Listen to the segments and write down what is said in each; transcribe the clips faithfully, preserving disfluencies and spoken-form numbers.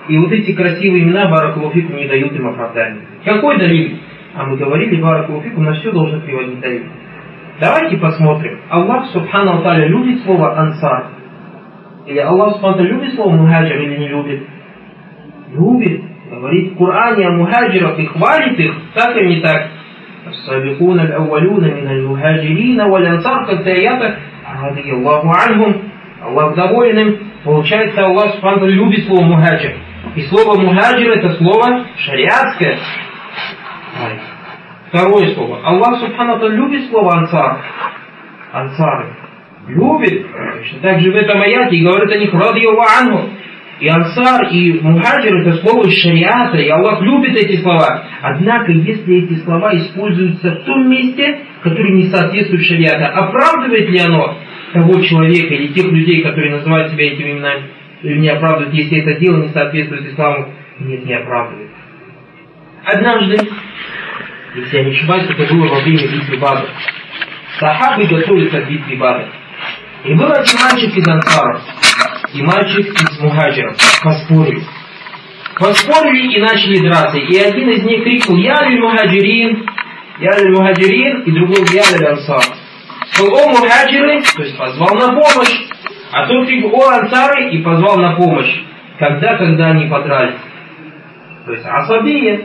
И вот эти красивые имена, баракаллаху фикум, не дают им оправдания. Какой далиль? А мы говорили, баракаллаху фикум, на все должен приводить далиль. Давайте посмотрим. Аллах субхану ва тааля любит слово ансар? Или Аллах субхану ва тааля любит слово мухаджир или не любит? Любит. Говорит в Коране о мухаджирах и хвалит их, так или не так? السابقون الأولون من المهاجرين والأنصار, как-то аята, رضي الله عنهم, Аллах доволен им. Получается, Аллах субхану ва тааля любит слово мухаджир. И слово мухаджир это слово шариатское. Второе слово. Аллах субхану ва тааля любит слово ансар. Ансары. Любит. Также в этом аяте и говорит о них رضي الله عنهم. И ансар, и мухаджир это слово из шариата, и Аллах любит эти слова. Однако, если эти слова используются в том месте, которое не соответствует шариату, оправдывает ли оно того человека или тех людей, которые называют себя этими именами, или не оправдывает, если это дело не соответствует исламу? Нет, не оправдывает. Однажды, если я не ошибаюсь, это было во время битвы Бадр. Сахабы готовятся к битве Бадр. И был один мальчик из ансаров и мальчик из мухаджиров. Поспорили. Поспорили и начали драться. И один из них крикнул: «Я лиль мухаджирин, я лиль мухаджирин», и другой: «Я лиль ансар». Сказал: «О мухаджиры», то есть позвал на помощь. А тот крикнул: «О ансары», и позвал на помощь. Когда, когда они подрались. То есть асабия,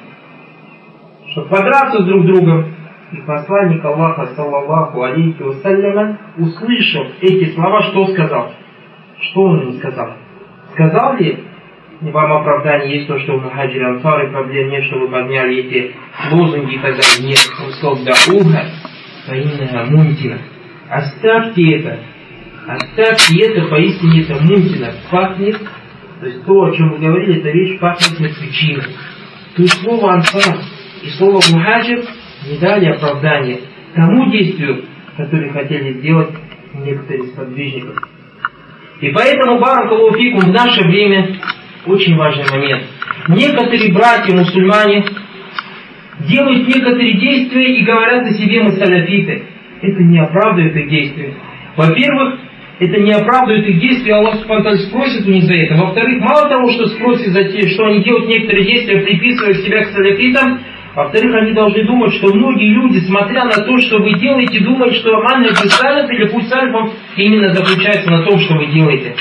чтобы подраться друг с другом. И посланник Аллаха, саллаллаху алейхи вассаляма, услышав эти слова, что сказал? Что он им сказал? Сказал ли: вам оправдание есть то, что в мухаджире ансары, проблем нет, что вы подняли эти лозунги и так далее? Нет. Он сказал: да уха, фаиннага мунтина. Оставьте это. Оставьте это, поистине это мунтина. Пахнет, то есть то, о чем вы говорили, эта вещь пахнет мертвечиной. То есть слово ансар и слово мухаджир не дали оправдания тому действию, которое хотели сделать некоторые сподвижников. И поэтому, баракаллаху фикум, в наше время очень важный момент. Некоторые братья-мусульмане делают некоторые действия и говорят о себе: мы салафиты. Это не оправдывает их действия. Во-первых, это не оправдывает их действия, Аллах субхану ва тааля спросит у них за это. Во-вторых, мало того, что спросит за те, что они делают некоторые действия, приписывая себя к салафитам, во-вторых, они должны думать, что многие люди, смотря на то, что вы делаете, думают, что манхадж салаф или путь салафов именно заключается на том, что вы делаете.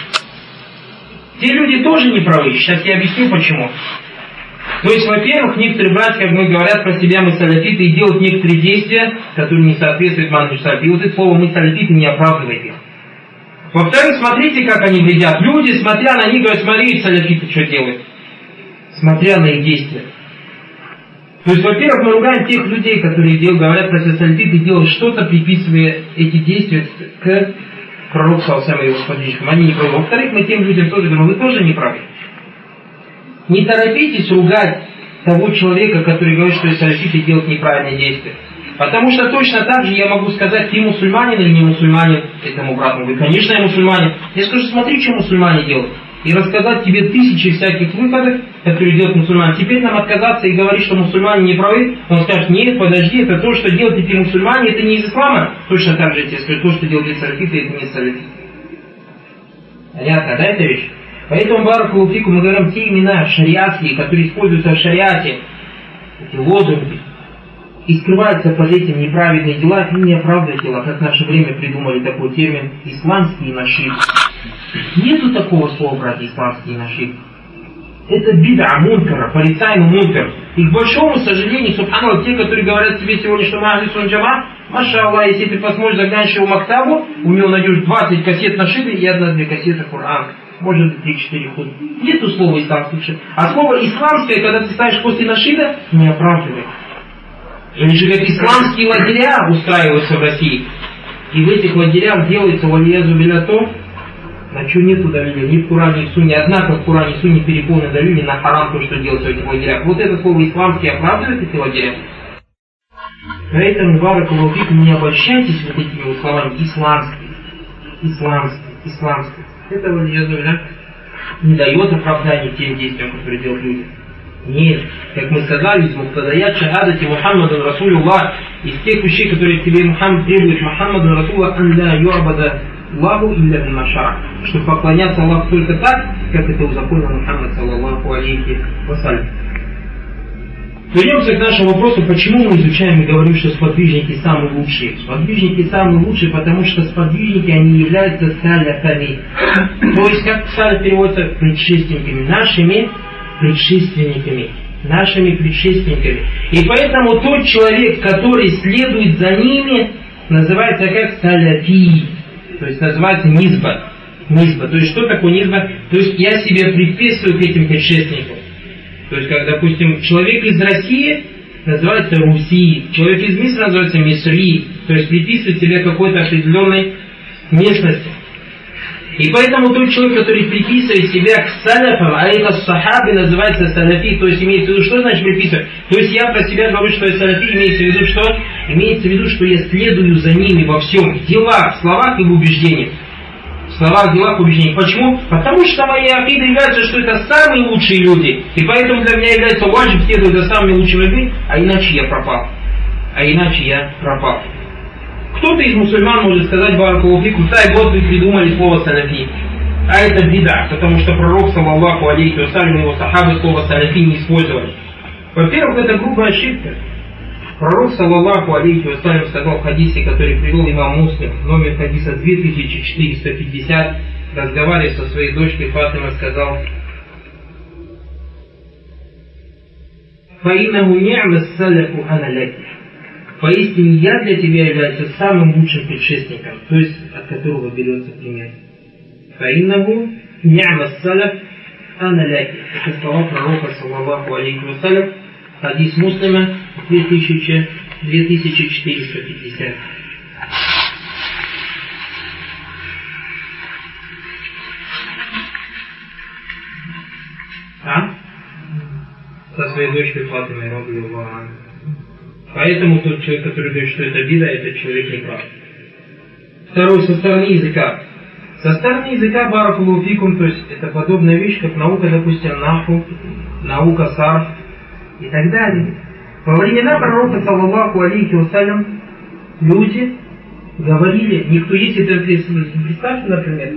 Те люди тоже не правы. Сейчас я объясню почему. То есть, во-первых, некоторые братья, как мы говорят про себя, мы салафиты, и делают некоторые действия, которые не соответствуют манхадж салаф. И вот это слово «мы салафиты» не оправдывает их. Во-вторых, смотрите, как они вредят. Люди, смотря на них, говорят: смотри, салафиты что делают. Смотря на их действия. То есть, во-первых, мы ругаем тех людей, которые делают, говорят про себя салафиты, делают что-то, приписывая эти действия к пророку саллаллаху алейхи ва саллям и его сподвижникам. Они не правы. Во-вторых, мы тем людям тоже говорим: вы тоже не правы. Не торопитесь ругать того человека, который говорит, что салафиты делают неправильные действия. Потому что точно так же я могу сказать: ты мусульманин или не мусульманин этому брату. Он говорит: конечно, я мусульманин. Я скажу: смотри, что мусульмане делают. И рассказать тебе тысячи всяких выходов, которые делают мусульмане. Теперь нам отказаться и говорить, что мусульмане не правы. Он скажет: нет, подожди, это то, что делают эти мусульмане, это не из ислама. Точно так же я тебе скажу: то, что делают салафиты, это не салафиты. Понятно, да, эта вещь? Поэтому, баракаллаху фикум, мы говорим те имена шариатские, которые используются в шариате, эти лозунги, и скрываются под этим неправедные дела, и не оправдывают дела, как в наше время придумали такой термин «исламский нашиб». Нету такого слова, братья, исламский нашиб. Это бида мункара, порицаемый мункар. И к большому сожалению, субханаллах, те, которые говорят тебе сегодня, что мы ахли сунна джама, маша Аллах, если ты посмотришь, заглянешь его в мактабу, у него найдешь двадцать кассет нашибы и одна-две кассеты Коран. Может быть, три-четыре хода. Нету слова исламский. А слово исламское, когда ты ставишь после нашида, не оправдывает. Они же как исламские лагеря устраиваются в России. И в этих лагерях делается валиязу биля то, на что нету далили, ни в Коране, ни в Сунне. Однако в Коране и Сунне переполнены далили на харам то, что делается в этих лагерях. Вот это слово исламский оправдывает эти лагеря. Поэтому, баракаллаху фикум, не обольщайтесь вот этими вот словами исламский, исламский, исламский. Это валиязу биля не дает оправдания тем действиям, которые делают люди. Нет, как мы сказали, из муктадаят шахадати Мухаммадан Расулюллах, из тех вещей, которые тебе Мухаммад требует, Мухаммадан Расулюллах, ан ла ю'бада Аллаху илля бимашара, чтобы поклоняться Аллаху только так, как это узаконил Мухаммад саллаллаху алейхи вассалям. Вернемся к нашему вопросу, почему мы изучаем и говорим, что сподвижники самые лучшие. Сподвижники самые лучшие, потому что сподвижники, они являются саляфами. То есть, как саляф переводится, предшественниками, нашими предшественниками. Нашими предшественниками. И поэтому тот человек, который следует за ними, называется как саляфи. То есть, называется низба. Низба. То есть, что такое низба? То есть, я себе приписываю к этим предшественникам. То есть, как, допустим, человек из России называется Руси, человек из Мисра называется Мисри, то есть приписывает себе какой-то определенной местности. И поэтому тот человек, который приписывает себя к салафам, а это сахабы, называется салафи, то есть имеется в виду, что значит приписывать? То есть я про себя говорю, что я салафи, имеется в виду, что? Имеется в виду, что я следую за ними во всем, в делах, в словах и в убеждениях. В словах, в делах, убеждениях. Почему? Потому что моя акида является, что это самые лучшие люди. И поэтому для меня является важным следовать за самыми лучшими людьми, а иначе я пропал. А иначе я пропал. Кто-то из мусульман может сказать, баракаллаху фикум, дай вот вы придумали слово салафи. А это бида, потому что пророк, саллаллаху алейхи вассалям, и его сахабы слово салафи не использовали. Во-первых, это грубая ошибка. Пророк, саллаллаху алейхи вассалям, сказал в хадисе, который привел имам Муслим, номер хадиса две тысячи четыреста пятьдесят, разговаривая со своей дочкой Фатима, сказал: «Фаиннаху ни'ма ас-салафу ана лаки». Поистине я для тебя являюсь самым лучшим предшественником, то есть от которого берется пример. «Фаиннаху ни'ма ас-салаф ана лаки». Это слова пророка, саллаллаху алейхи вассалям, хадис Муслима две тысячи четыреста пятьдесят. А? Со своей дочкой Фатимой, радиаллаху анха. Поэтому тот человек, который говорит, что это бида, этот человек не прав. Второе, со стороны языка. Со стороны языка, баракаллаху фикум, то есть это подобная вещь, как наука, допустим, наху, наука сарф и так далее. Во времена пророка, саллаллаху алейхи вассалям, люди говорили, никто, если ты представьте, например,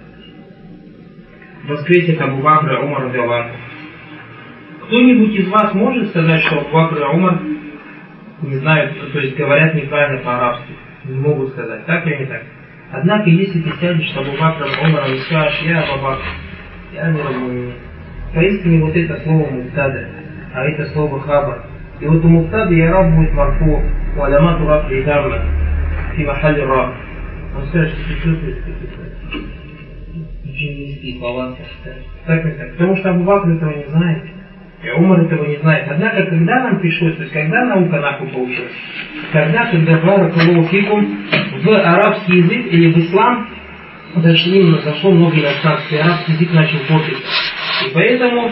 воскресит Абу Бакр и Умар радиаллаху. Кто-нибудь из вас может сказать, что Абу Бакр и Умар не знают, то есть говорят неправильно по-арабски? Не могут сказать, так или не так? Однако, если ты сядешь с Абу Бакром и Умаром и скажешь: я Абу Бакр, я Амир, поистине вот это слово муктада, а это слово хабар. И вот у муктада и араб будет марфу, у алямату раб и дамма, фи махалли раб. Он скажет, что ты что очень низкие слова. Так и так. Потому что Абу Бакр этого не знает. И Умар этого не знает. Однако, когда нам пришлось, то есть когда наука нахуй получилась, когда, когда баракаллаху фикум, в арабский язык или в ислам зашли, зашло много иностранцев, и арабский язык начал портиться. И поэтому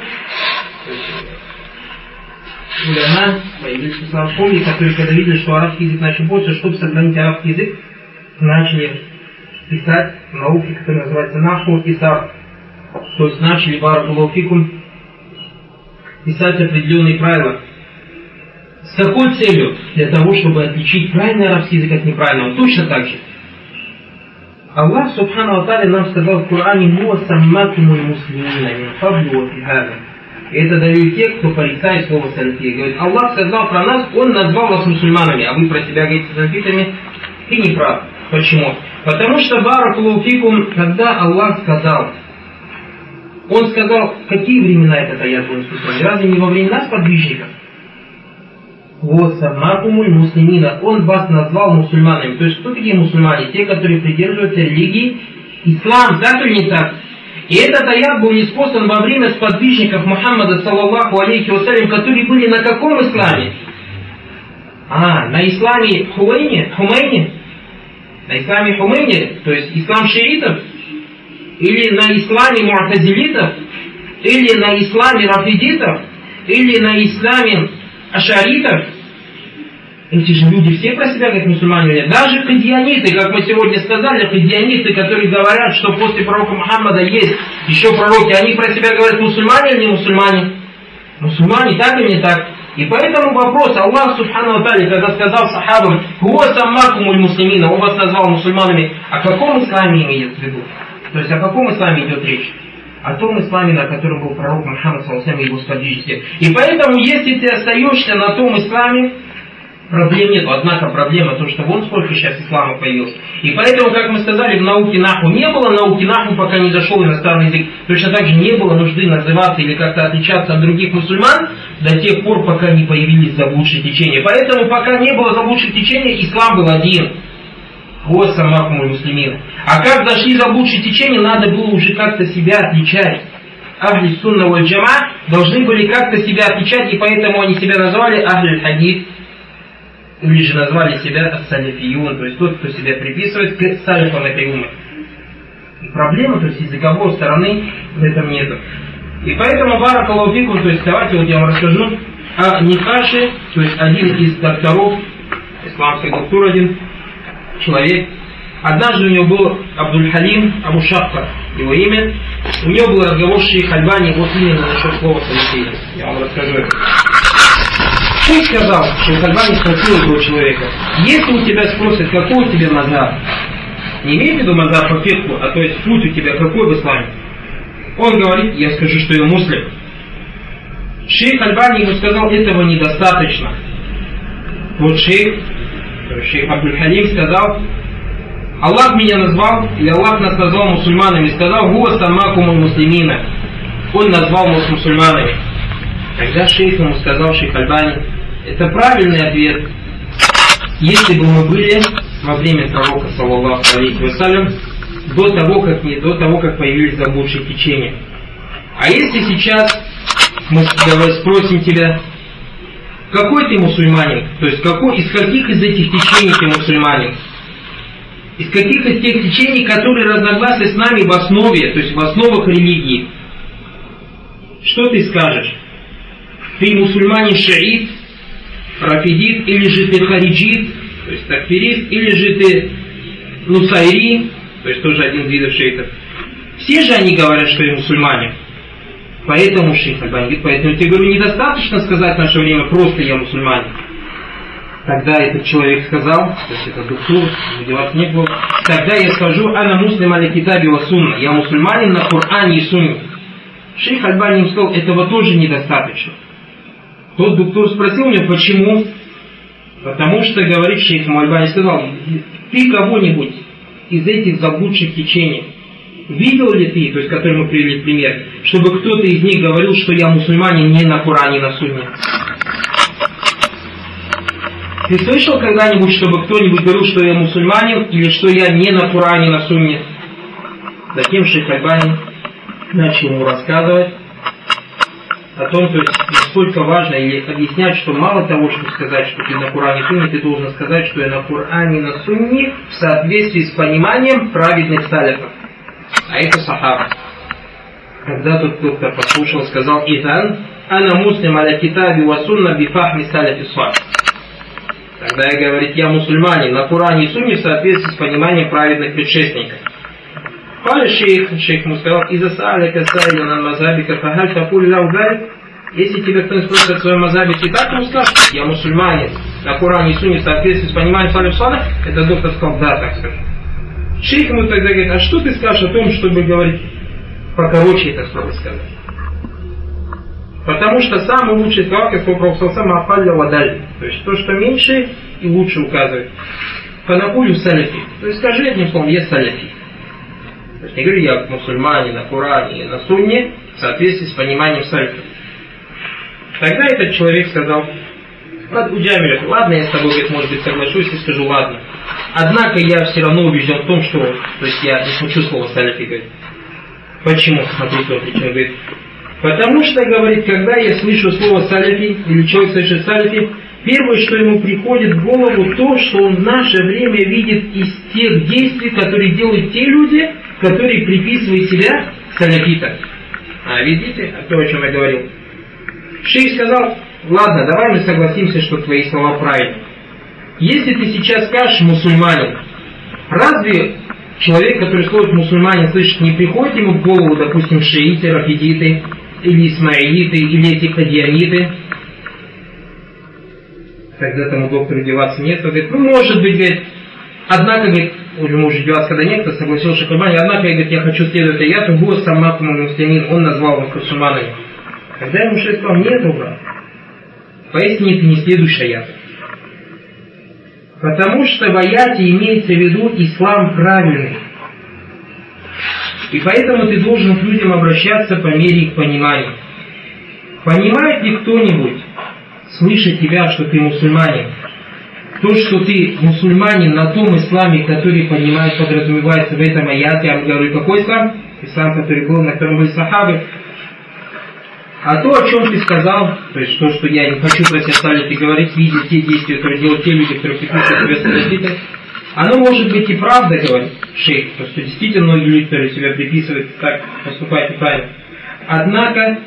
уляма, появились исламские, которые, когда видели, что арабский язык начал портиться, чтобы сохранить арабский язык, начали писать науки, которые называются наху и сарф. То есть начали баракаллаху фикум писать определенные правила. С какой целью? Для того, чтобы отличить правильный арабский язык от неправильного. Точно так же. Аллах субхану ва тааля нам сказал в Коране: «Муасаммакумуль муслимина мин каблу ва фи хаза». И это дают те, кто порицает слово салафия. Говорит, Аллах сказал про нас, Он назвал вас мусульманами, а вы про себя говорите салафитами. Ты не прав. Почему? Потому что баракаллаху фикум, когда Аллах сказал, Он сказал, какие времена этот аят был спустя? Разве не во времена сподвижников? Вот, саммакумуль муслимина. Он вас назвал мусульманами. То есть, кто такие мусульмане? Те, которые придерживаются религии ислам, так или не так? И этот аят был ниспослан во время сподвижников Мухаммада, саллаллаху алейхи вассалям, которые были на каком исламе? А, на исламе Хумейни? Хумейни? На исламе Хумейни, то есть ислам шиитов? Или на исламе му'тазилитов? Или на исламе рафидитов? Или на исламе ашаритов? Эти же люди все про себя как мусульмане. Даже хадияниты, как мы сегодня сказали, хадияниты, которые говорят, что после пророка Мухаммада есть еще пророки, они про себя говорят, мусульмане или не мусульмане? Мусульмане, так или не так? И поэтому вопрос, Аллах Субхану ва Тааля, когда сказал сахабам, «Хуа саммакумуль муслимина», он вас назвал мусульманами, о каком исламе имеется в виду? То есть о каком исламе идет речь? О том исламе, на котором был пророк Мухаммад саллаллаху алейхи ва саллям и его сподвижники. И поэтому, если ты остаешься на том исламе, проблем нет. Однако проблема то, что вон сколько сейчас ислама появилось. И поэтому, как мы сказали, в науке наху не было, науки наху пока не зашел иностранный язык. Точно так же не было нужды называться или как-то отличаться от других мусульман до тех пор, пока не появились заблудшие течения. Поэтому, пока не было заблудших течений, ислам был один. Вот саммакумуль муслимин. А как зашли заблудшие течения, надо было уже как-то себя отличать. Ахли сунна валь джама должны были как-то себя отличать, и поэтому они себя назвали ахли хадис, или же назвали себя ас-саляфиюн, то есть тот, кто себя приписывает к салифам этой уммы. И проблема, то есть языковой стороны в этом нету. И поэтому баракаллаху фикум, то есть давайте вот я вам расскажу о Нихаше, то есть один из докторов исламской доктуры, один человек. Однажды у него был Абдуль-Халим Абу Шахфа, его имя. У него был разговор с шейх Альбани, вот именно насчет слова саляфия. Я вам расскажу это. Шейх сказал, шейх Альбани спросил этого человека, если у тебя спросят, какой у тебя мазхаб, не имеет в виду мазхаб по фикху, а то есть путь у тебя какой в исламе, он говорит, я скажу, что я муслим. Шейх Альбани ему сказал, этого недостаточно. Вот шейх, шейх Абдуль-Халим сказал, Аллах меня назвал, или Аллах нас назвал мусульманами, сказал, «Хуа саммакумуль муслимина». Он назвал нас мусульманами. Тогда шейх ему сказал, шейх Альбани, это правильный ответ, если бы мы были во время пророка, саллаллаху алейхи ва саллям, до того, как, не, до того, как появились заблудшие течения. А если сейчас мы спросим тебя, какой ты мусульманин, то есть какой, из каких из этих течений ты мусульманин? Из каких из тех течений, которые разногласны с нами в основе, то есть в основах религии? Что ты скажешь? Ты мусульманин шиит, рафидит, или же ты хариджит, то есть такфирист, или же ты нусайри, то есть тоже один из видов шиитов. Все же они говорят, что я мусульмане. Поэтому шейх Альбани говорит, поэтому я тебе говорю, недостаточно сказать в наше время просто я мусульманин. Тогда этот человек сказал, то есть это доктор, деваться не было, тогда я скажу, ана муслим аля китаби ва сунна, я мусульманин на Коране и Сунне. Шейх Альбани им сказал, этого тоже недостаточно. Тот доктор спросил меня, почему? Потому что, говорит шейх Альбани, сказал, ты кого-нибудь из этих заблудших течений видел ли ты, то есть который мы привели пример, чтобы кто-то из них говорил, что я мусульманин не на Коране и на Сунне? Ты слышал когда-нибудь, чтобы кто-нибудь говорил, что я мусульманин, или что я не на Коране, на Сунне? Затем шейх Альбани начал ему рассказывать о том, то есть, насколько важно, или объяснять, что мало того, что сказать, что ты на Коране и Сунне, ты должен сказать, что я на Коране и на Сунне в соответствии с пониманием праведных салифов. А это сахаба. Когда тот доктор послушал, сказал, «Итан, ана муслим аля китаби ва сунна бифахми салифи салих». Тогда я говорит, я мусульманин на Коране и Сунне в соответствии с пониманием праведных предшественников. Пали шейх, шейх ему сказал, «Иза са'аляка са'илян ан мазабика фахаль такуль лау далик». Если тебя кто-нибудь спросит о своем мазабе, ты так ему скажешь, я мусульманин на Коране и Сунне в соответствии с пониманием салиф салих, это доктор сказал, да, так скажу. Шейх ему тогда говорит, а что ты скажешь о том, чтобы говорить покороче это слово сказать? Потому что самый лучший слова, как сказал Пророк сам афалля вадаль, то есть то, что меньше и лучше указывает. Фанакулю саляфи, то есть скажи одним словом, я саляфи. То есть не говорю я мусульманин на Коране и на Сунне в соответствии с пониманием саляфи. Тогда этот человек сказал, ладно, я с тобой, говорит, может быть, соглашусь и скажу ладно. Однако я все равно убежден в том, что, то есть я не хочу слова саляфи, говорит. Почему? Смотрите, он причем говорит, потому что, говорит, когда я слышу слово саляфи, или человек слышит саляфи, первое, что ему приходит в голову, то, что он в наше время видит из тех действий, которые делают те люди, которые приписывают себя саляфитам. А видите, то, о чем я говорил. Шейх сказал, ладно, давай мы согласимся, что твои слова правильны. Если ты сейчас скажешь мусульманин, разве человек, который слышит мусульманин, слышит, не приходит ему в голову, допустим, шииты, рафидиты, или исмаилиты, или эти кадианиты? когда тому доктору деваться нет, он говорит, ну может быть, говорит, однако, говорит, уже может деваться, когда некто согласился Шейх Альбани, однако, говорит, я хочу следовать аяту, «Гуа саммакум муслимин», он назвал вас мусульманами. Когда ему шейх сказал, нет, брат, поистине ты не следуешь аяту. Потому что в аяте имеется в виду ислам правильный. И поэтому ты должен к людям обращаться по мере их понимания. Понимает ли кто-нибудь, слышит тебя, что ты мусульманин? То, что ты мусульманин на том исламе, который понимает, подразумевается в этом аяте, я говорю, какой ислам? Ислам, который был, на котором были сахабы. А то, о чем ты сказал, то есть то, что я не хочу противоставить и говорить, видеть те действия, которые делают те люди, которые приписывают себя салафитам, оно может быть и правда, говорит шейх, потому что действительно многие люди, которые себя приписывают, так поступают неправильно. Однако,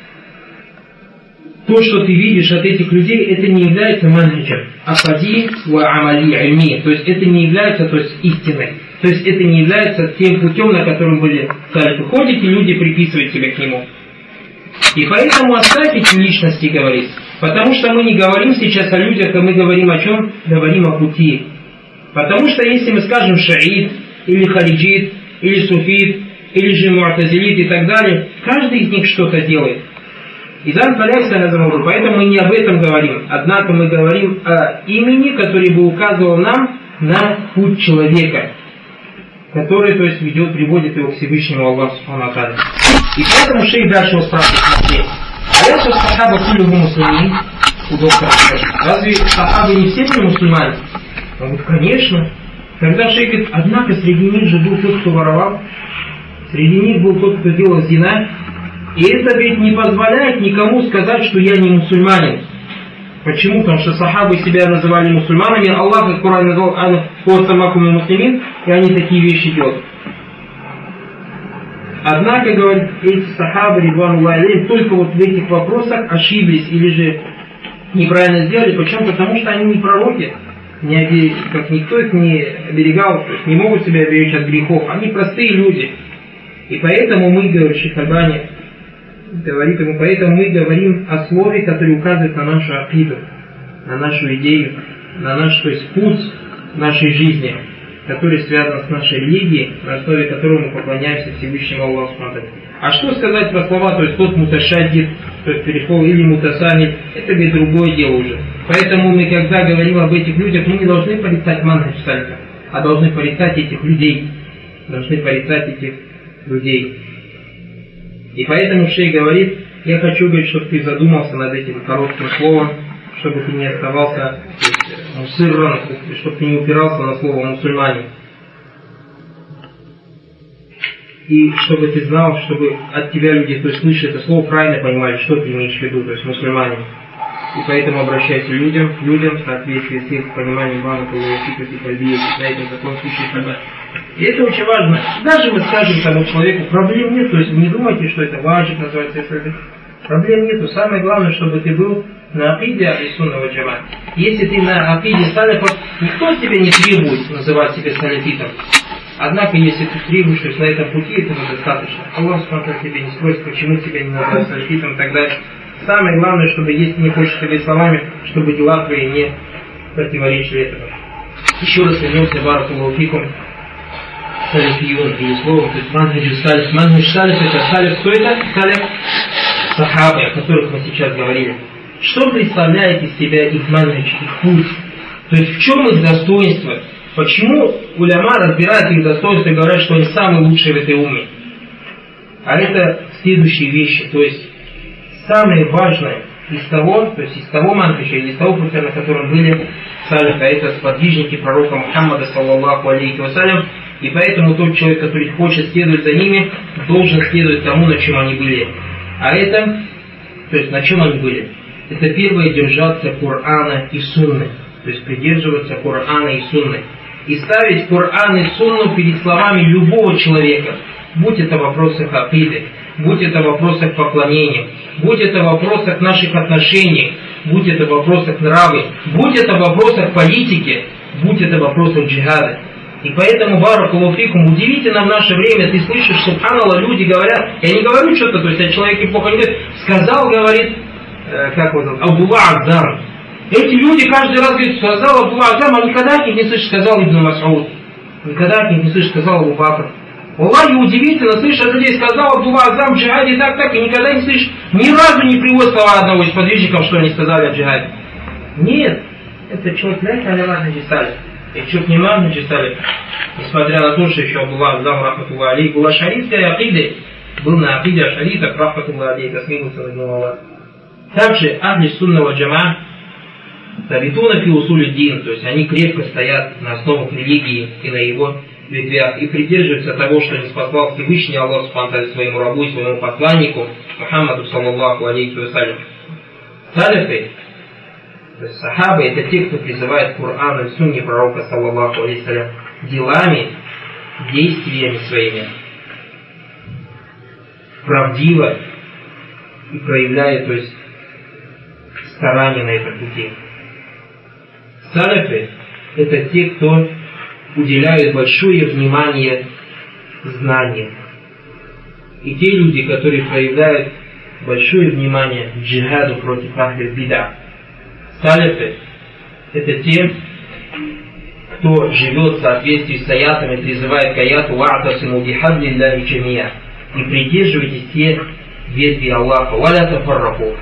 то, что ты видишь от этих людей, это не является манхаджем, акади ва амали ильми, то есть это не является, то есть, истиной, то есть это не является тем путем, на котором были салифы. Ходят и люди приписывают себя к нему. И поэтому оставь эти личности говорить, потому что мы не говорим сейчас о людях, а мы говорим о чем? Говорим о пути. Потому что если мы скажем шаид, или хариджит, или суфит, или же муатазилит и так далее, каждый из них что-то делает. И поэтому мы не об этом говорим. Однако мы говорим о имени, который бы указывал нам на путь человека, который, то есть, ведет, приводит его к Всевышнему Аллаху Субхану ва Тааля. И поэтому шейх дальше спрашивает, смотри, а я сейчас сахаба кулюху мусульмин, у доктора спрашивает, разве сахабы не все были мусульмане? Он говорит, конечно. Тогда шейх говорит, однако среди них же был тот, кто воровал, среди них был тот, кто делал зина, и это ведь не позволяет никому сказать, что я не мусульманин. Почему? Потому что сахабы себя называли мусульманами, Аллах в Коране назвал «Ан-Хуа-Самакум муслимин», и они такие вещи делают. Однако, говорит, эти сахабы, ридвануллахи алейхим, только вот в этих вопросах ошиблись или же неправильно сделали. Почему? Потому что они не пророки, не обе... как никто их не оберегал, то есть не могут себя оберечь от грехов. Они простые люди. И поэтому мы, говорит Шейх Альбани, говорит ему, поэтому мы говорим о слове, которое указывает на нашу акиду, на нашу идею, на наш, то есть, путь нашей жизни, который связан с нашей религией, на основе которого мы поклоняемся Всевышнему Аллаху. А что сказать про слова, то есть тот муташаддид, то есть перешел, или мутасанид, это ведь другое дело уже. Поэтому мы, когда говорим об этих людях, мы не должны порицать манхадж сальфа, а должны порицать этих людей, должны порицать этих людей. И поэтому шейх говорит, я хочу, говорит, чтобы ты задумался над этим коротким словом, чтобы ты не оставался мусырран, чтобы ты не упирался на слово мусульмане. И чтобы ты знал, чтобы от тебя люди, то есть слышат это слово, правильно понимали, что ты имеешь в виду, то есть мусульмане. И поэтому обращайся к людям, людям в соответствии с их пониманием Бана, Калуасикати, Кальбия, на этом таком случае тогда. И это очень важно. Даже мы скажем тому человеку, проблем нет, то есть не думайте, что это важно, называется это. Проблем нету. Самое главное, чтобы ты был на акиде Ахлис-Сунна ва Джамаат. Если ты на акиде салифов, никто тебя не требует называть себя салифитом. Однако, если ты требуешь, то есть на этом пути этого достаточно. Аллах Субхану тебе не спросит, почему тебя не называют салифитом и так далее. Самое главное, чтобы, если не хочешь сказать словами, чтобы дела твои не противоречили этому. Еще раз вернемся к баракаллаху фикум. Салифиюн, или словом, то есть манхадж салиф. Манхадж салиф, это салиф, кто это? Салиф сахабы, о которых мы сейчас говорили. Что представляет из себя их манхадж, их путь? То есть в чем их достоинство? Почему уляма разбирают их достоинства и говорят, что они самые лучшие в этой умме? А это следующие вещи, то есть самое важное из того, то есть из того манхаджа или из того пути, на котором были салифы, а это сподвижники пророка Мухаммада, саллаллаху алейхи вассалям. И поэтому тот человек, который хочет следовать за ними, должен следовать тому, на чем они были. А это, то есть на чем они были? Это первое, держаться Корана и Сунны. То есть придерживаться Корана и Сунны. И ставить Коран и Сунну перед словами любого человека. Будь это в вопросах акиды, будь это в вопросах поклонения, будь это в вопросах наших отношений, будь это в вопросах нравы, будь это в вопросах политики, будь это в вопросах джихада. И поэтому, баракаллаху фикум, удивительно в наше время, ты слышишь, субханаллах, люди говорят, я не говорю что-то, то есть о человеке плохо не говорит, сказал, говорит, э, как его зовут, Абдулла Аддан, Эти люди каждый раз говорят, сказал Абдулла Азам, а никогда от них не слышишь, сказал Ибн Мас'уд. Никогда от них не слышишь, сказал Абу Бакр. Аллахи удивительно, слышишь от людей, сказал Абдулла Азам в джихаде так, так, и никогда не слышишь, ни разу не приводит слова одного из подвижников, что они сказали о джихаде. Нет, это человек не алимат написали. И человек не маг написали, несмотря на то, что еще Абдулла Азам, рахматуллах алейх, была шаритской акиды, был на акиде шаритах, рахматуллах алейх, космился на него. Также ахли сунного джама, табитуна фи усули дин, то есть они крепко стоят на основах религии и на его ветвях, и придерживаются того, что не спаслал Всевышний Аллах Субхану своему рабу и своему посланнику Мухаммаду саллаллаху алейхи вассалям. Салифы, то есть сахабы, это те, кто призывает к Корану и сунне пророка саллаллаху алейхи вассалям делами, действиями своими, правдиво и проявляя, то есть, старание на этом пути. Салифы – это те, кто уделяют большое внимание знаниям. И те люди, которые проявляют большое внимание к джихаду против ахли бида. Салифы – это те, кто живет в соответствии с аятами, призывает к аяту «Ва'тасиму бихаблиллахи джамия» и придерживайтесь те ветви Аллаха «Валя тафарраху»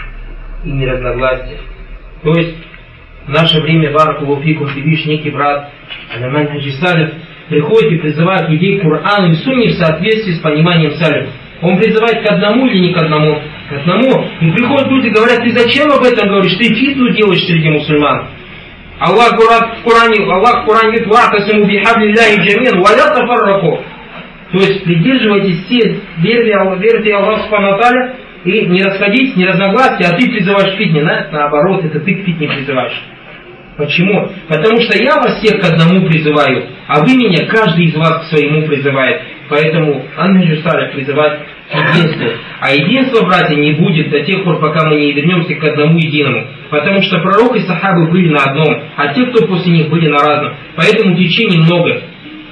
и не разногласия. То есть в наше время, баракаллаху фикум, ты видишь, некий брат Аляман Хаджи Салиф приходит и призывает людей к Корану и сунне в соответствии с пониманием салифа. Он призывает к одному или не к одному? К одному. И приходят люди и говорят, ты зачем об этом говоришь? Ты фитну делаешь среди мусульман. Аллах говорит в Коране, Аллах в Коране говорит, «Ва'тасиму бихаблиллахи джамиан, валя тафарраку». То есть придерживайтесь все верви Аллаха субхану ва тааля и не расходитесь, не разногласия, а ты призываешь к фитне. Наоборот, это ты к фитне призываешь. Почему? Потому что я вас всех к одному призываю, а вы меня, каждый из вас к своему призывает. Поэтому Анхаджи Салих призывает к единству. А единства, братья, не будет до тех пор, пока мы не вернемся к одному единому. Потому что пророк и сахабы были на одном, а те, кто после них, были на разном. Поэтому течений много.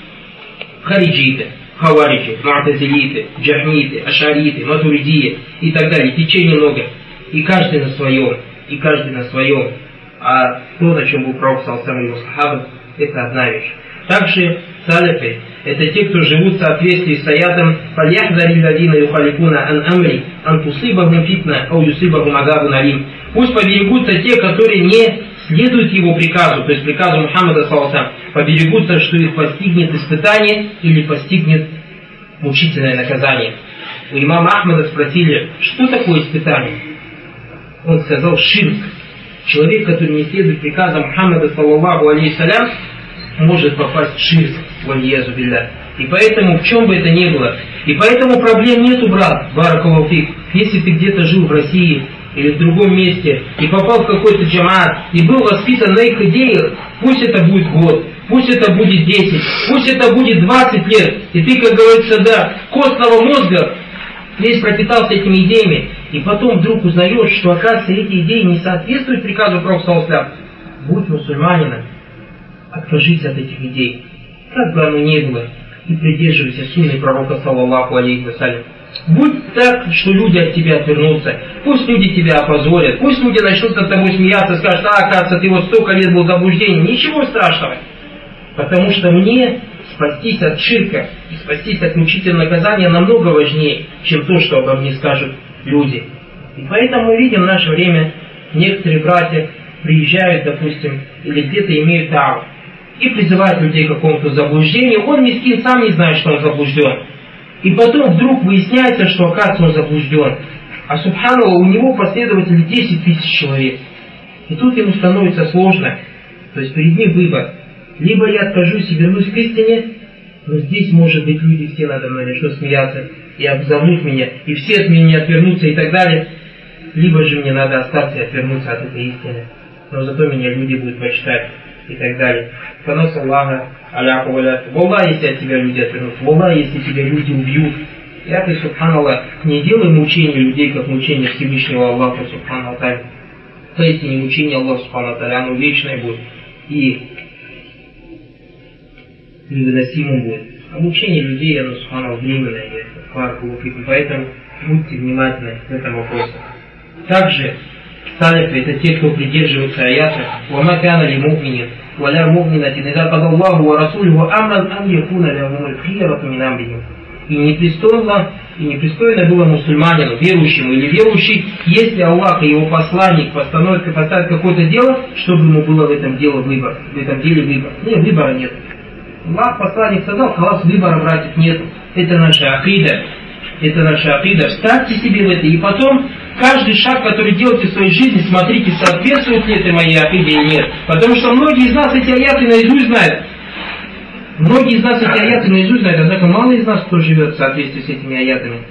Хариджиты, хавариджи, му'тазилиты, джахмиты, ашариты, матуридии и так далее. Течений много. И каждый на своем. И каждый на своем. А то, на чем был пророк саллаллаху алейхи ва саллям, это одна вещь. Также салифы – это те, кто живут в соответствии с аятом «Фальяхзари ладина юхалифуна ан амри, ан тусибахум фитна, ау юсибахум азабун алим». Пусть поберегутся те, которые не следуют его приказу, то есть приказу Мухаммада саллаллаху алейхи ва саллям, поберегутся, что их постигнет испытание или постигнет мучительное наказание. У имама Ахмада спросили, что такое испытание? Он сказал ширк. Человек, который не следует приказам Мухаммада саллаллаху алейхи ва саллям, может попасть в ширк, валиязу билля. И поэтому, в чем бы это ни было, и поэтому проблем нету, брат, баракаллаху фик. Если ты где-то жил в России или в другом месте, и попал в какой-то джамаат, и был воспитан на их идеях, пусть это будет год, пусть это будет десять, пусть это будет двадцать лет, и ты, как говорится, до костного мозга весь пропитался этими идеями, и потом вдруг узнаешь, что, оказывается, эти идеи не соответствуют приказу пророка саллаллаху алейхи ва саллям. Будь мусульманином, откажись от этих идей, как бы оно ни было, и придерживайся сунны пророка саллаллаху алейхи ва саллям. Будь так, что люди от тебя отвернутся, пусть люди тебя опозорят, пусть люди начнут над тобой смеяться, скажут, а, оказывается, ты вот столько лет был в заблуждении, ничего страшного, потому что мне спастись от ширка и спастись от мучительного наказания намного важнее, чем то, что обо мне скажут люди. И поэтому мы видим в наше время, некоторые братья приезжают, допустим, или где-то имеют даву, и призывают людей к какому-то заблуждению, он, мискин, сам не знает, что он заблужден. И потом вдруг выясняется, что, оказывается, он заблужден. А субханаллах, у него последователи десять тысяч человек. И тут ему становится сложно. То есть перед ним выбор. Либо я откажусь и вернусь к истине, но здесь, может быть, люди все надо мной начнут смеяться и обзовут меня, и все от меня отвернутся и так далее. Либо же мне надо остаться и отвернуться от этой истины. Но зато меня люди будут почитать и так далее. Фанас Аллаха, аляху валя. Wallah, если от тебя люди отвернутся. Wallah, если тебя люди убьют. Я ты, субханаллах, не делай мучения людей, как мучения Всевышнего Аллаха, субханаллах. То есть не мучение Аллаха, субханаллах, оно вечное будет. И невыносимым будет. А мучение людей, оно, субханаллах, временное. Поэтому будьте внимательны к этому вопросу. Также Салифы — это те, кто придерживается аята «Вама кана ли му'минин, валя му'минатин, ида кадаллаху ва расулюху амран ан якуна лягумуль хиярату мин амрихим». И непристойно, и непристойно было мусульманину, верующему или верующей, если Аллах и его посланник постановят поставят какое-то дело, чтобы ему было в этом деле выбор. В этом деле выбор. Нет, выбора нет. Аллах, посланник сказал, халас, выбора, братьев, нет. Это наша акида. Это наша акида. Вставьте себе в это. И потом, каждый шаг, который делаете в своей жизни, смотрите, соответствует ли это моей акиде или нет. Потому что многие из нас эти аяты наизусть знают. Многие из нас эти аяты наизусть знают, однако мало из нас, кто живет в соответствии с этими аятами.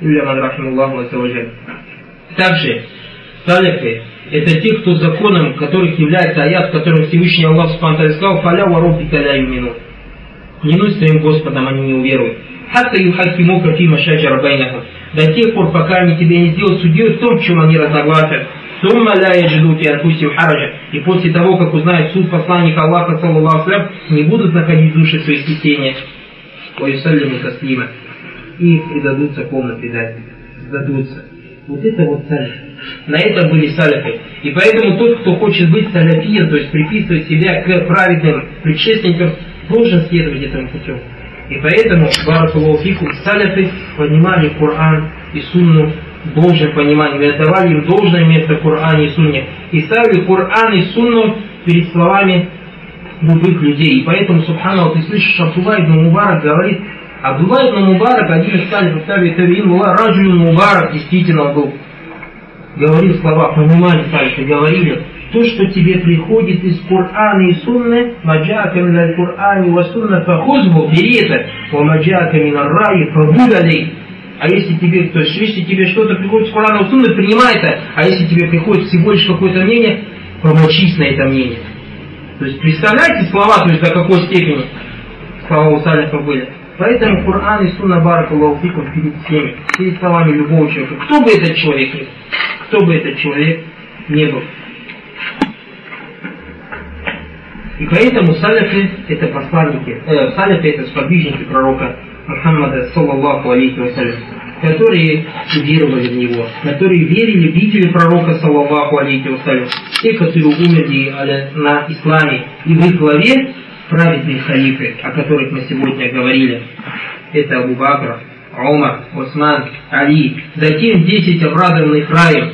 Также салифы — это те, кто законом которых является аят, в котором Всевышний Аллах Субхану сказал: «Фаля ва роббика ля юминун». Клянусь своим Господом, они не уверуют. «Хатта юхаккимука фима шаджара байнахум». До тех пор, пока они тебя не сделают судьей в том, в чем они разногласят. «Сумма ля яджиду фи анфусихим хараджа». И после того, как узнают суд посланника Аллаха, саллаллаху алейхи ва саллям, не будут находить души своих стеснения. «Ва юсаллиму таслима». И предадутся полно предательству. Сдадутся. Вот это вот салиф. На это были салифы. И поэтому тот, кто хочет быть салафием, то есть приписывать себя к праведным предшественникам, должен следовать этому путем. И поэтому, баракаллаху фикум, салифы понимали Коран и Сунну в должном понимании, отдавали им должное место в Коране и Сунне, и ставили Коран и Сунну перед словами любых людей. И поэтому, субханаллах, ты слышишь, Абдулла ибн Мубарак говорит, Абдулла ибн Мубарак, один из салифов таби'ин, была раджулюн Мубарак, действительно он был, говорил слова, понимали салифы, говорили, то, что тебе приходит из Корана и Сунны, маджака миналь Корани ва Сунна фахузбу, бери это, ва маджака миналь раи фабудалей. А если тебе, то есть, если тебе что-то приходит из Корана и Сунны, принимай это, а если тебе приходит всего лишь какое-то мнение, помолчись на это мнение. То есть, представляете слова, то есть, до какой степени слова у салифов были. Поэтому Коран и Сунна, баракаллаху фикум, перед всеми, перед словами любого человека. Кто бы этот человек ни был, кто бы этот человек не был. И поэтому салифы — это посланники, э, салифы — это сподвижники пророка Мухаммада, саллаллаху алейхи ва саллям, которые веровали в него, которые верили, видели пророка, саллаллаху алейхи ва саллям, те, которые умерли на исламе, и в их главе праведные халифы, о которых мы сегодня говорили. Это Абу Бакр, Умар, Усман, Али, затем десять обрадованных раем,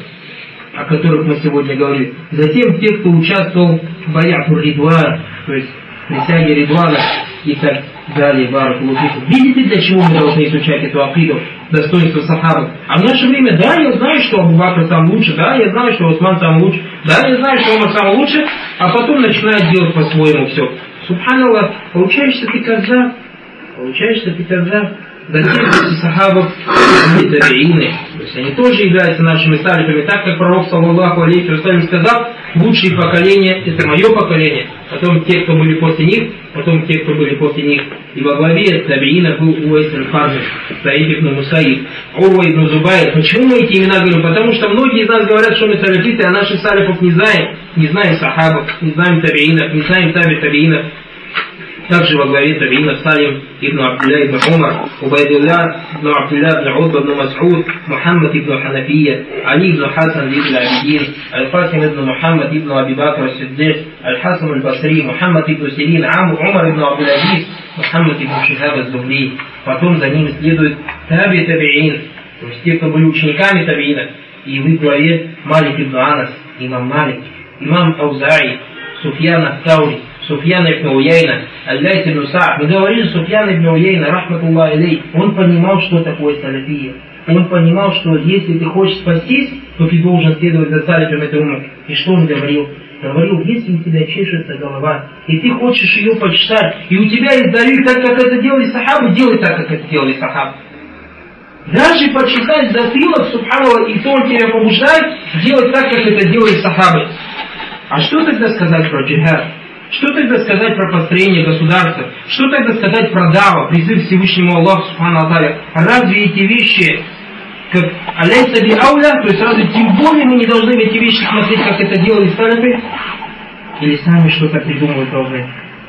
о которых мы сегодня говорили. Затем те, кто участвовал в баяту Ридван, то есть присяге Ридвана и так далее. Видите, для чего мы должны изучать эту акиду, достоинство сахабы? А в наше время, да, я знаю, что Абу Бакр сам лучше, да, я знаю, что Усман сам лучше, да, я знаю, что Умар сам лучше, а потом начинает делать по-своему все. Субханаллах, получаешься ты казав, получаешься ты казав. Затем эти сахабы были табиины, то есть они тоже являются нашими салифами, так как пророк, саллаллаху алейхи ва саллям, сказал, лучшие поколения — это мое поколение, потом те, кто были после них, потом те, кто были после них. И во главе табиина был Уайс аль-Карни, Саид ибн Мусаиб, Урва ибн Зубайр. Почему мы эти имена говорим? Потому что многие из нас говорят, что мы салифиты, а наших салифов не знаем, не знаем сахабов, не знаем табиинов, не знаем таби-табиинов. Также во главе табиина Салим ибн Абдулля ибн Умар, Убайдулля ибн Абдулля ибн Утба ибн Мас'уд, Мухаммад ибн Ханафия, Али ибн Хасан ибн Абидин, Аль-Фатим ибн Мухаммад ибн Аби Бакр ас-Сиддик, Аль-Хасан аль-Басри, Мухаммад ибн Сирин, Умар ибн Абдул-Азиз, Мухаммад ибн Шихаб аз-Зухри. Потом за ними следует таби-табиин, то есть те, кто были учениками табиина. И в их главе Малик ибн Анас, имам Малик, имам Аузаи, Суфьян ат-Таури, Суфьян ибн Уяйна, Аль-Лайс ибн Са'д. Мы говорили, Суфьян ибн Уяйна, рахматуллахи алейх, он понимал, что такое салафия. Он понимал, что если ты хочешь спастись, то ты должен следовать за салифом этой уммы. И что он говорил? Говорил, если у тебя чешется голова, и ты хочешь ее почесать, и у тебя есть далиль, так как это делали сахабы, делай так, как это делали сахабы. Даже почесать затылок, субханаллах, и то он тебя побуждает делать так, как это делали сахабы. А что тогда сказать про джихад? Что тогда сказать про построение государства? Что тогда сказать про даву, призыв Всевышнему Аллаху Субхану ва Тааля? Разве эти вещи, как аляйса би ауля, то есть разве тем более мы не должны в эти вещи смотреть, как это делали салифы? Или сами что-то придумывать должны?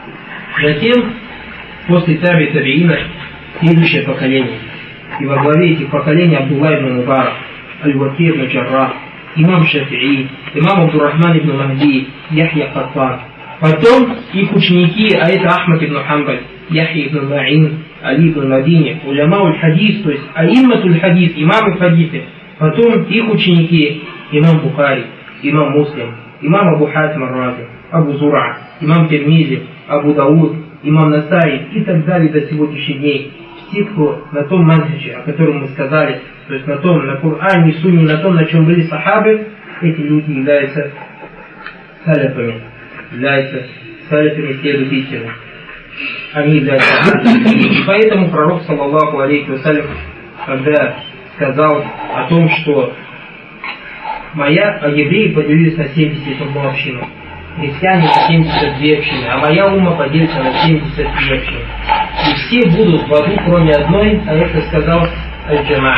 Затем, после таби табиина, следующее поколение. И во главе этих поколений Абдулла ибн Мубарак, Аль-Ваки ибн Джаррах, имам Шафи'и, имам Абдуррахман ибн Махди, Яхья Каттан. Потом их ученики, а это Ахмад ибн Хамбаль, Яхья ибн Ма'ин, Али ибн Мадини, уляма уль-хадис, то есть аимматуль хадис, имамы хадисы. Потом их ученики, имам Бухари, имам Муслим, имам Абу Хатим ар-Рази, Абу Зура, имам Тирмизи, Абу Дауд, имам Насаи и так далее до сегодняшних дней. Все, кто на том манхаджи, о котором мы сказали, то есть на том, на Коране, Сунне, на том, на чем были сахабы, эти люди являются саляфами, являются саляфами, следуют истину. Они являются. И поэтому пророк, саллаллаху алейхи вассалям, когда сказал о том, что моя, а евреи поделились на семьдесят одну общину, христиане на семьдесят две общины, а моя умма поделится на семьдесят три общины. И все будут в аду, кроме одной, а это сказал аль-джама.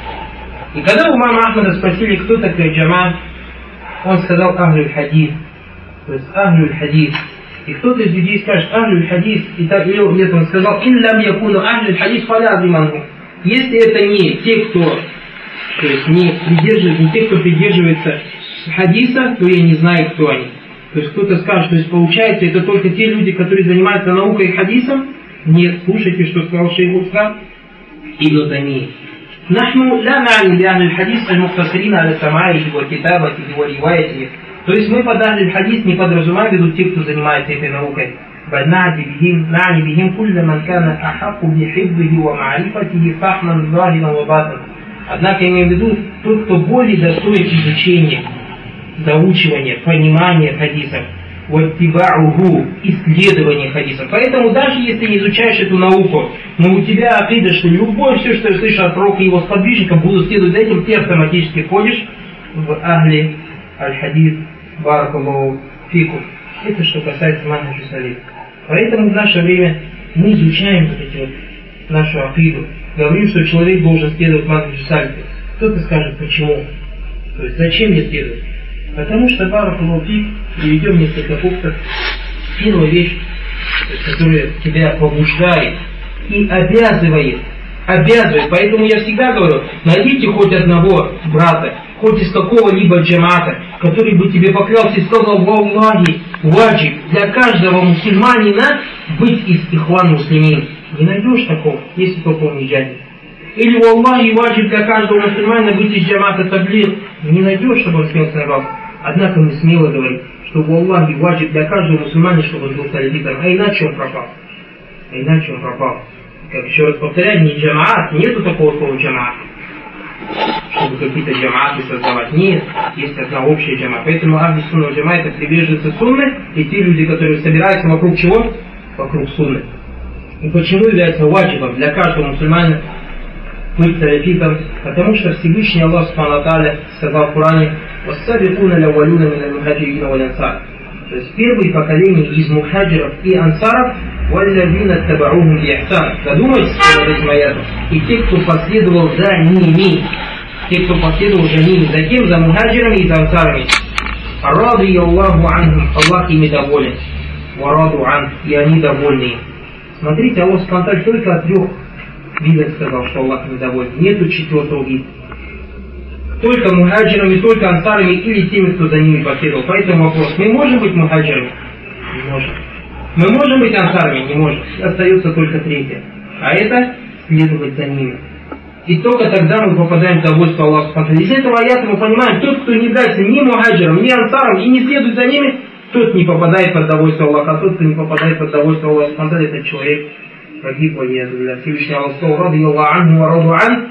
И когда у имама Ахмада спросили, кто такой джама, он сказал ахлюль хадис, то есть ахлюль хадис. И кто-то из людей скажет ахлюль хадис, и так или нет, он сказал иллям якуну ахлюль хадис фаля адримангу. Если это не те, кто, то есть не придерживается, не те, кто придерживается хадиса, то я не знаю, кто они. То есть кто-то скажет, то есть получается, это только те люди, которые занимаются наукой и хадисом. Нет, слушайте, что сказал шейх ислам Ибн Таймия. Нахну ла на'ни би ахлиль хадис аль-мухтасирина аля самаихи ва китабатихи ва риваятихи. То есть мы под ахлиль хадис не подразумеваем в виду те, кто занимается этой наукой. Баль на'ни бихим кулля ман кана ахакку бихиббихи ва ма'рифатихи фахман захиран ва батан. Однако имеем в виду тот, кто более достоин изучения, заучивания, понимания хадисов. ваттиба'уху, исследование хадисов. Поэтому даже если не изучаешь эту науку, но у тебя акида, что любое все, что я слышу от пророка и его сподвижников, будут следовать за этим, ты автоматически входишь в ахли аль-хадис баракаллаху фикум. Это что касается манхаджа салиф. Поэтому в наше время мы изучаем вот эти вот нашу акиду, говорим, что человек должен следовать манхаджу салиф. Кто-то скажет, почему? То есть зачем я следую? Потому что баракаллаху фик, приведем несколько пунктов. Первая вещь, которая тебя побуждает и обязывает, обязывает. Поэтому я всегда говорю, найдите хоть одного брата, хоть из какого-либо джамата, который бы тебе поклялся и сказал: валлахи, ваджиб для каждого мусульманина быть из ихван муслимин. Не найдешь такого, если только он не джадид. Или валлахи, ваджиб для каждого мусульманина быть из джамата таблиг. Не найдешь, чтобы он смелся на вас. Однако мы смело говорим, что валлахи, ваджиб для каждого мусульманина, чтобы он был салифитом. А иначе он пропал. А иначе он пропал. Как еще раз повторяю, не джамаат, нету такого слова джамаат, чтобы какие-то джамааты создавать. Нет, есть одна общая джамаат. Поэтому ахли сунна джамаат это приверженцы сунны, и те люди, которые собираются вокруг чего? Вокруг сунны. И почему является ваджибом для каждого мусульманина быть салифитом? Потому что Всевышний Аллах Субхану ва Тааля сказал в Коране: «Вассабикуна лаввалюна миналь мухаджирина валь ансар». То есть первые поколения из мухаджиров и ансаров, валлазина табаухум би ихсан. Задумайтесь над этим аятом. И те, кто последовал за ними, те, кто последовал за ними, за кем? За мухаджирами и за ансарами. Ради Аллаху анхум, Аллах ими доволен. Вараду ан, и они довольны. Смотрите, Аллах Субхану ва Тааля только от трех видов сказал, что Аллах ими доволен. Нету четвертого вида. Только мухаджирами, только ансарами или теми, кто за ними последовал. Поэтому вопрос: мы можем быть мухаджирами? Не можем. Мы можем быть ансарами? Не можем. Остается только третье. А это следовать за ними. И только тогда мы попадаем в довольство Аллаха Субхану ва Тааля. Из этого аята мы понимаем, тот, кто не является ни мухаджиром, ни ансаром и не следует за ними, тот не попадает под довольство Аллаха. А тот, кто не попадает под довольство Аллаха Субхану ва Тааля, этот человек погиб во имя Всевышнего Аллаха. Ради Аллаху анху ва раду ан.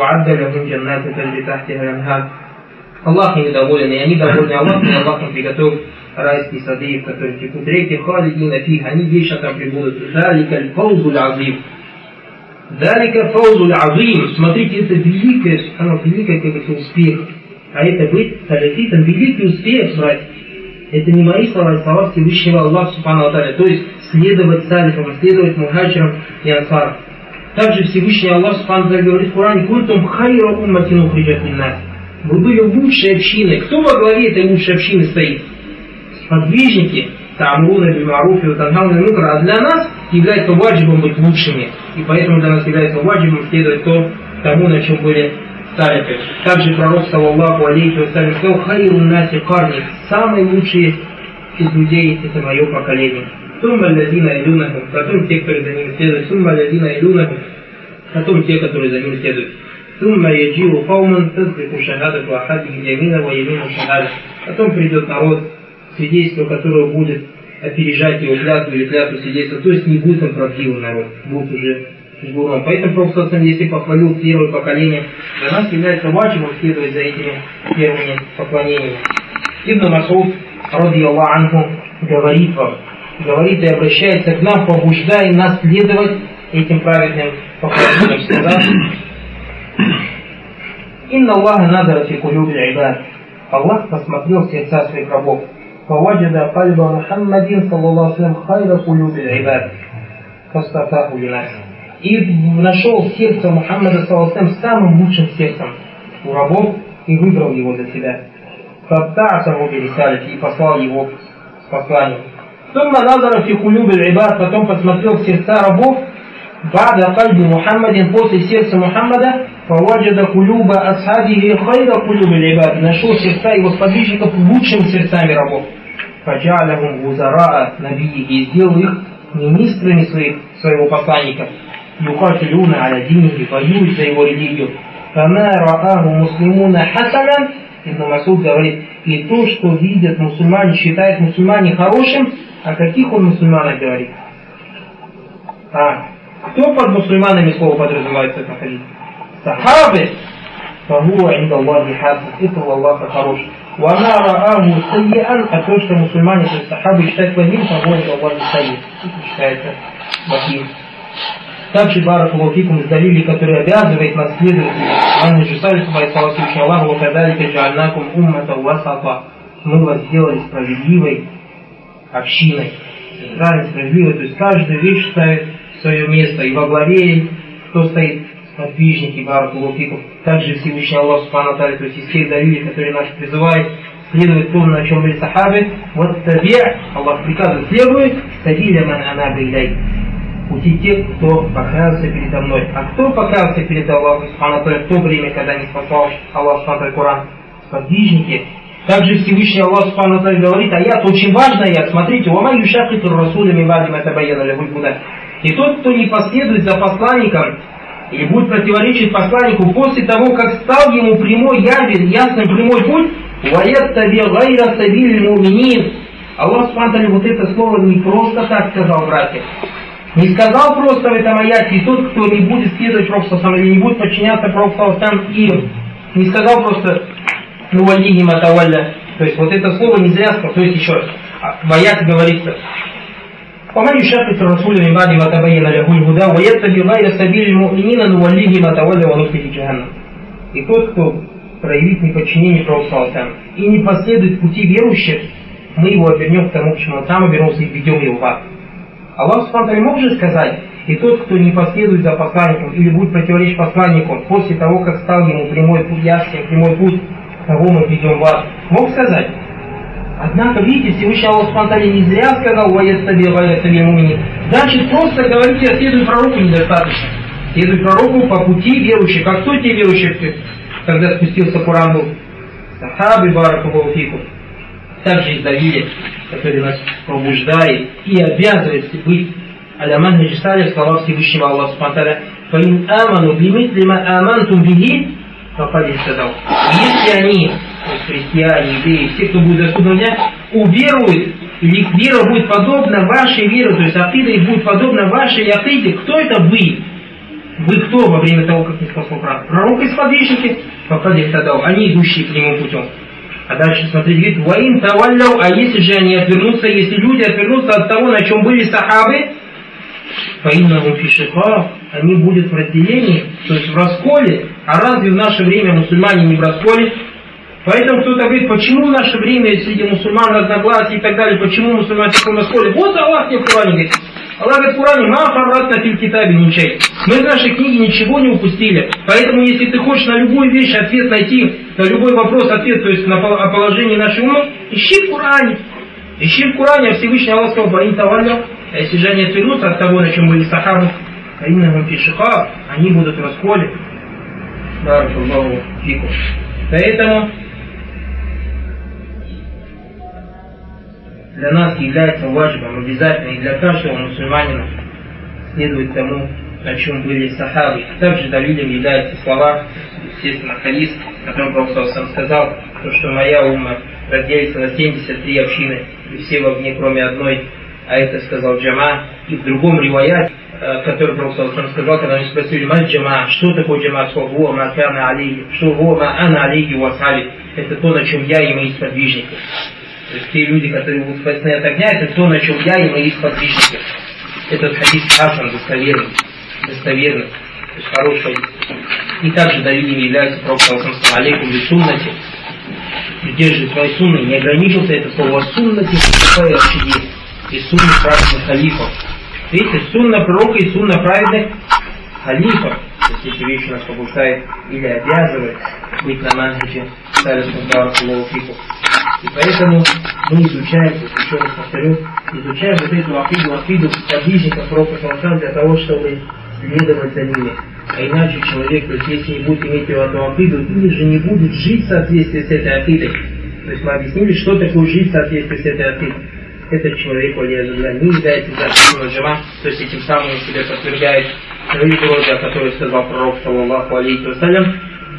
Аллах ими доволен, и они довольны Аллахом, и Аллах им приготовил райские сады, в которых текут реки, халидина фих, они вечно там прибудут. Залика фаузуль азим. Залика фаузуль азим. Смотрите, это великое, оно великое, как это успех. А это быть салифитом, великий успех, братья. Это не мои слова, это слова Всевышнего Аллаха Субхану ва Тааля. То есть следовать салифам, следовать мухаджирам и ансарам. Также Всевышний Аллах Субхану ва Тааля говорит в Коране: «Кунтум хайра умматин ухриджат линнас». Вы были лучшей общиной. Кто во главе этой лучшей общины стоит? Сподвижники, та'муруна биль ма'руфи ва танхауна аниль мункар. А для нас является ваджибом быть лучшими. И поэтому для нас является ваджибом следовать то, тому, на чем были салифы. Также пророк, саллаллаху алейхи вассалям, сказал: «Хайрун наси карни», самые лучшие из людей это мое поколение. Сумма аллазина илюнахум, потом те, которые за ними следуют. Сумма аллазина илюнахум, потом те, которые за ними следуют. Сумма яджиу кауман тазбику шахадату ахадихим ямина ва ямину шахада. Потом придет народ, свидетельство которого будет опережать его клятву или клятву свидетельства, то есть не будет он правдивый народ, будет уже жгуром. Поэтому Пророк, если похвалил первое поколение, для нас является важным следовать за этими первыми поклонениями. Ибн Мас'уд, радийаллаху анху, говорит вам, говорит и обращается к нам, побуждая нас следовать этим праведным поклонениям, сказав: «Инна Аллаха назара фи кулюби ибад». Аллах посмотрел в сердца своих рабов. «Фаваджада кальба Мухаммадин саллаллаху алейхи хайра кулюби ибад». Фастафаху линас. И нашел сердце Мухаммада саллаллаху алейхи самым лучшим сердцем у рабов и выбрал его для себя. Фатта'асаху бирисалити, и послал его с посланием. Сумма назара фи кулюби ибад, потом посмотрел в сердца рабов. Бада кальби Мухаммадин, после сердца Мухаммада, фаваджада кулюба асхабихи хайра кулюби ибад, нашел сердца его сподвижников лучшими сердцами рабов. Фаджалахум гузараа набии, и сделал их министрами своих, своего посланника. Юхатилюна аля динихи, воюют за его религию. Фама рааху муслимуна хасанан. Ибн Мас'уд говорит, и то, что видят мусульмане, считают мусульмане хорошим, о каких он мусульманах говорит? А, кто под мусульманами слово подразумевается в хадисе? Сахабы. Фахуа инда Аллахи хасан, это у Аллаха хорош. Вама рааху сайяан, а то, что мусульмане, то есть сахабы считают плохим, фахуа инда Аллахи сайян, это считается плохим. Также баракаллаху фикум из далили, который обязывает нас следовать Анна Джусалис, Байсалас Ишни Аллаху, Вахадалика Джальнакум Уммата Васафа. Мы вас сделали справедливой общиной. Правильно, справедливой, то есть каждая вещь ставит свое место. И во главе, кто стоит, подвижники, баракаллаху фикум. Также Всевышний Аллах Субхану Тааля, то есть из всех далилей, которые нас призывают следовать тому, на чем были сахабы. Вот таби', Аллах приказывает, следует, сабиля ман анаба илей. Пути тех, кто покаялся передо мной. А кто покаялся перед Аллахом Субхану Тааля в то время, когда не спасал Аллах Субхану Тааля Коран? Сподвижники. Также Всевышний Аллах Субхану Тааля говорит, аят, очень важный аят, смотрите, «Вама юшакиту расуля мин ба'ди ма табайяна лахуль гуда». И тот, кто не последует за посланником, и будет противоречить посланнику после того, как стал ему прямой, явен, ясный прямой путь, «Ваяттаби гайра сабиль муминин». Аллах Субхану Тааля вот это слово не просто так сказал, братья. Не сказал просто в этом аяте, и тот, кто не будет следовать Пророку или не будет подчиняться Пророку и не сказал просто «ну валихи матавалля». То есть вот это слово не зря сказал. То есть еще раз, в аяте говорится «Фаман юшакиту расуля мин ба'ди ма табайяна лахуль гуда, ва яттаби гайра сабиль муминина, ну валихи матавалля ва нуслихи джаханнам». И тот, кто проявит неподчинение Пророку и не последует пути верующих, мы его обернем к тому, к чему он сам обернулся, и введем его в ад. Аллах Субхану мог же сказать, и тот, кто не последует за посланником или будет противоречить посланнику после того, как стал ему прямой путь, ясный прямой путь, того мы ведем в ад, мог сказать. Однако, видите, Всевышний Аллах Субхану не зря сказал «Ваяттаби гайра сабиль муминин». Значит, просто говорить «я следую пророку» недостаточно. Следуй пророку по пути верующих. А кто те верующие, когда спустился Коран был? Сахабы, баракаллаху фикум. Также из Давида, который нас пробуждает и обязывает быть аляман хаджисали, слова Всевышнего Аллаха Субхану Тааля, «Фаин аману бимитли ма амантум бихи, факад ихтадау». Если они, то есть христиане, евреи, все, кто будет до судного дня, уверуют, или их вера будет подобна вашей вере, то есть акида их будет подобна вашей акиде, кто это вы? Вы кто во время того, как не спасал Коран? Пророк и сподвижники, факад ихтадау, они идущие прямым путем. А дальше, смотрите, говорит, «Ваин тавалляу», а если же они отвернутся, если люди отвернутся от того, на чем были сахабы, «Фаиннахум фи шиқақ», они будут в разделении, то есть в расколе. А разве в наше время мусульмане не в расколе? Поэтому кто-то говорит, почему в наше время среди мусульман разногласия и так далее, почему мусульмане в таком расколе? Вот Аллах мне в Коране говорит. Аллах говорит в Коране, «Ма фарратна фил китаби мин шей». Мы в нашей книге ничего не упустили. Поэтому, если ты хочешь на любую вещь ответ найти, на любой вопрос ответ, то есть на о положении нашей умы, ищи в Коране. Ищи в Коране, а Всевышний Аллах сказал, «Баин тавалля». А если же они отвернутся от того, на чем были сахабы, «Фаиннахум фи шиқақ», они будут в расколе. Баракаллаху фикум. Поэтому для нас является важным, обязательно, и для каждого мусульманина следует тому, о чем были сахабы. Также далилем являются слова, естественно, хадис, в котором Пророк сам сказал, то, что моя умма разделится на семьдесят три общины, и все в огне, кроме одной, а это сказал Джама. И в другом риваяте, который Пророк сам сказал, когда они спросили, мать Джама, что такое Джама, что во ма кана алейхи, что во ма ана алейхи ва асхаби, это то, на чем я и мои сподвижники. То есть те люди, которые будут спасены от огня, это то, на чем я и мои сподвижники. Этот хадис хасан, достоверный, достоверный, то есть хороший хадис. И также далилем является Пророк саллаллаху алейкум би суннати, придерживаясь своей сунны, не ограничился это слово суннати, какая вообще и сунна праведных халифов. Видите, сунна пророка и сунна праведных халифов. То есть эти вещи нас побуждают или обязывают быть на манхаджи салифа баракаллаху фикум. И поэтому мы изучаем, еще раз повторю, изучаем вот эту акиду, акиду подвижников пророка саллаллаху для того, чтобы следовать за ними. А иначе человек, то есть если не будет иметь эту акиду, или же не будет жить в соответствии с этой акидой. То есть мы объяснили, что такое жить в соответствии с этой акидой. Этот человек, валиязулля, не является за джама, то есть этим самым себе подтверждает свои угрозы, о которых сказал пророк, саллаллаху алейхи вассалям,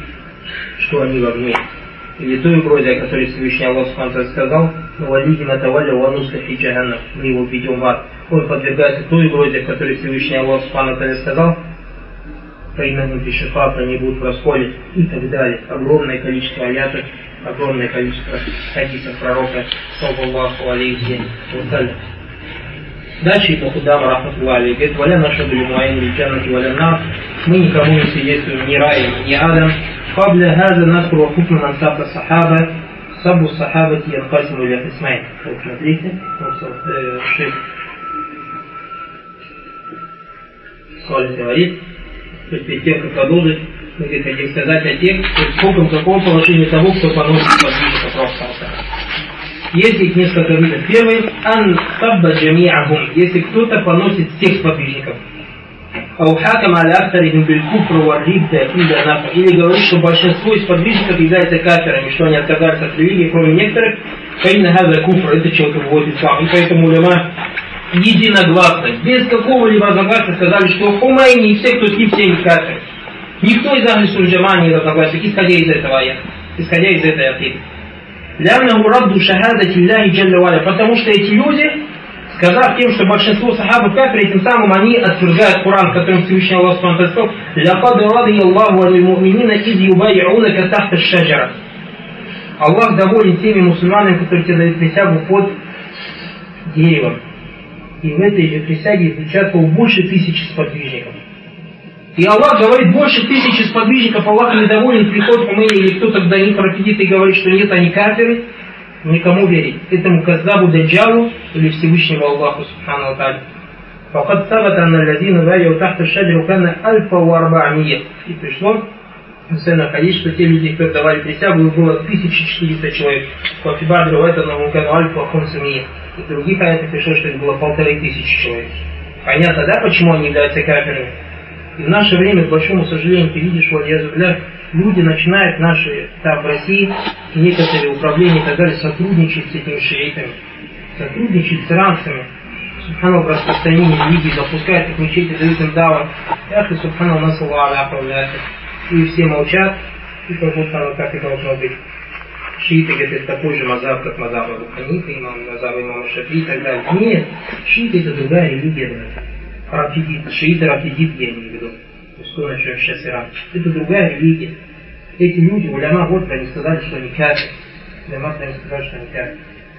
что они в огне. Или той угрозе, о которой Всевышний Аллах Субхану сказал, «Валиди натавалля вануска фи джаханнам», мы его введем в ад. Он подвергается той угрозе, о которой Всевышний Аллах Субхану сказал, «Фаиннахум фи шифат», они будут в расколе и так далее. Огромное количество аятов, огромное количество хадисов пророка, саллаллаху алейхи вассалям. Дальше Ибн Худам, рахматуллахи алейхи, говорит, «Валя нашаду ли муаин ли джаннати валя нар», мы никому не свидетельствуем ни раем, ни адом. قبل هذا نذكر حكم من سب الصحابة سب الصحابة ينقسم إلى قسمين. Вот смотрите, шейх Салих говорит, то есть перед тем, как продолжить, мы хотим сказать о тех, то есть сколько, в каком положении того, кто поносит сподвижников пророка. Есть их несколько видов. Первый, ан сабба джами'ахум, если кто-то поносит всех сподвижников. Или говорит, что большинство из подвижников является кафирами, что они отказались от религии, кроме некоторых, это человек вводит в ислам. И поэтому уляма единогласно, без какого-либо разногласия сказали, что Хумайни и все, кто с ним, все не кафиры. Никто из Ахли Сунна не разногласия, исходя из этого аята, исходя из этой акиды. Потому что эти люди, сказав тем, что большинство сахабов кафиры, тем самым они отвергают Коран, которым Всевышний Аллах сказал: «Лякад радияллаху аль-му'минина из юбай'унака тахта аш-шаджара». Аллах доволен теми мусульманами, которые тебе дают присягу под деревом. И в этой же присяге участвовало больше тысячи сподвижников. И Аллах говорит, больше тысячи сподвижников, Аллах недоволен, приходит Хумейни или кто-то до них профидит и говорит, что нет, они кафиры. Никому верить. Этому каздабу даджалу или Всевышнему Аллаху Субхану ва Тааля. Факад сабата анна алладина бай'у тахта аш-шаджара кана альфа ва арба'мия. И пришло в сцену хадис, что те люди, которые давали присягу, их было тысяча четыреста человек. Фафи ба'д ривайат аннахум кану альфа ва хумсамия. И в других аятах пришло, что их было полторы тысячи человек. Понятно, да, почему они являются кафирами? И в наше время, к большому сожалению, ты видишь, вот я заявляю, люди начинают наши, там в России, некоторые управления и так далее, сотрудничать с этими шиитами, сотрудничать с иранцами. Субханаллах, распространение религии, запускают их в мечети, дают им дават. Ах, и субханаллах, насаллаху аляху. И все молчат, и как будто оно так и должно быть. Шииты говорят, это такой же мазаб, как мазаб Абу Ханифа, имам мазаб имама Шафии и так далее. Нет, шииты это другая религия. Рафидит, шииты рафидит, я имею в виду. Что начнем сейчас Иран. Это другая религия. Эти люди, уляма, вот они сказали, что они кафиры. Уляма они сказали, что они кафиры.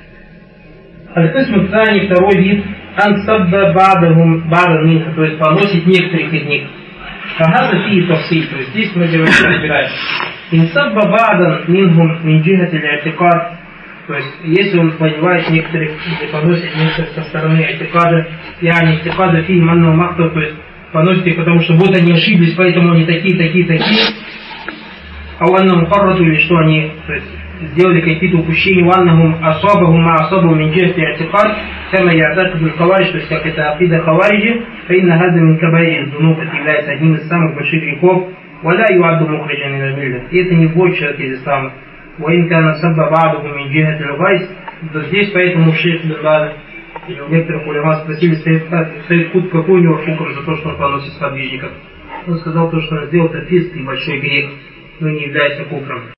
Аль-Кисм Тани, второй вид, ансабба ба'дахум ба'дан минха, то есть поносит некоторых из них. Хагаза фи тафсиль, то есть здесь мы говорим, что разбираем. Инсабба ба'дан минхум мин джихати аль-i'тикад, то есть если он понимает некоторых, или поносит некоторых со стороны i'тикада, яни i'тикада фи манну махту, то есть поносит их, потому что вот они ошиблись, поэтому они такие, такие, такие. А ваннахум фаррату, или что они, то есть, сделали какие-то упущения, ваннахум асабахум ма асабахум мин джихати i'тикад, кама я'такиду аль-хаваридж, то есть как это акида хавариджи, фаинна хаза мин кабаири дунуб, это является одним из самых больших грехов, ولا يعد مخرجا من الملة. И это не вводит человека из ислама. وإن كان سب بعضهم من جهة الغيث. То здесь поэтому шейх Бин Баз и некоторых улема спросили Сайд Кут, какой у него хукм за то, что он поносит сподвижников. Он сказал то, что он сделал, это фиск и большой грех, но не является куфром.